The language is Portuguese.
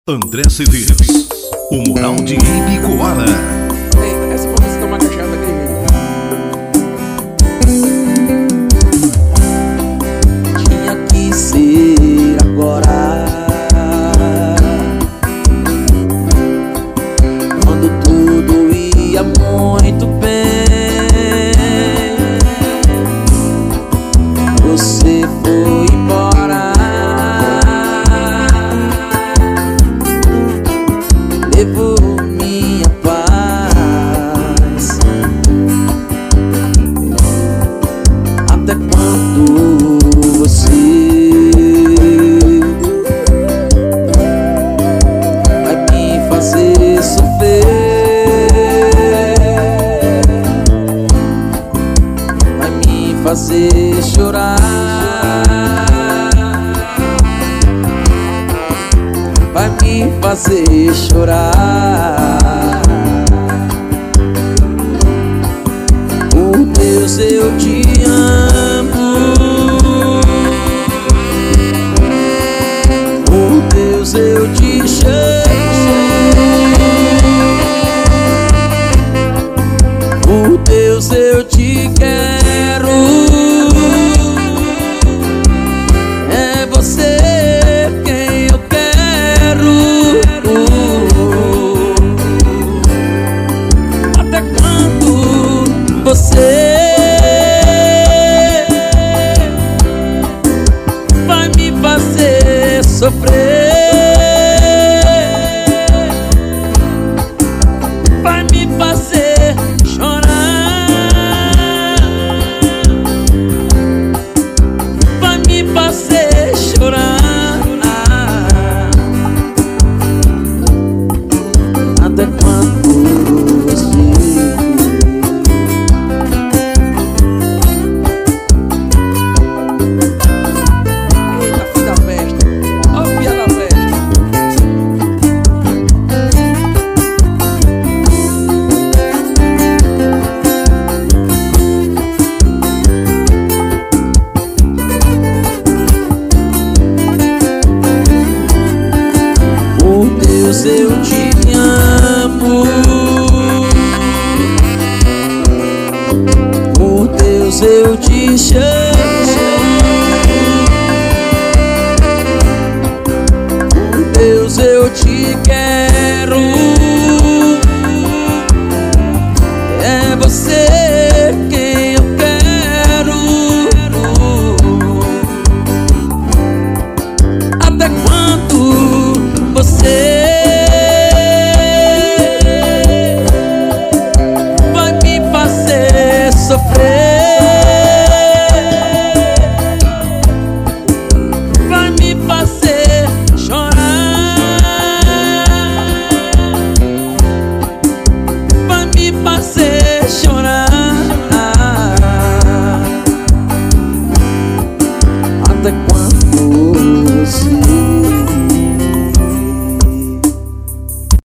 André Cedeiros, o Moral de Ibicoara. Eita, essa pra você tomar cachaça daquele jeito. Tinha que ser agora, quando tudo ia muito bem. Você foi embora, levou minha paz. Até quando você vai me fazer sofrer? Vai me fazer chorar? Vai me fazer chorar? Por Deus eu te amo, por Deus eu te chamo, por Deus eu te quero. É você quem eu quero. Até quando você vai me fazer sofrer? Vai me fazer chorar? Vai me fazer chorar? Até quando você Eita, filho da festa. Ó, filha da festa. Por Deus eu te amo, por Deus eu te chamo, por Deus eu te quero. É você quem eu quero. Até quando você vai me fazer sofrer? Vai me fazer chorar? Vai me fazer chorar? Até quando você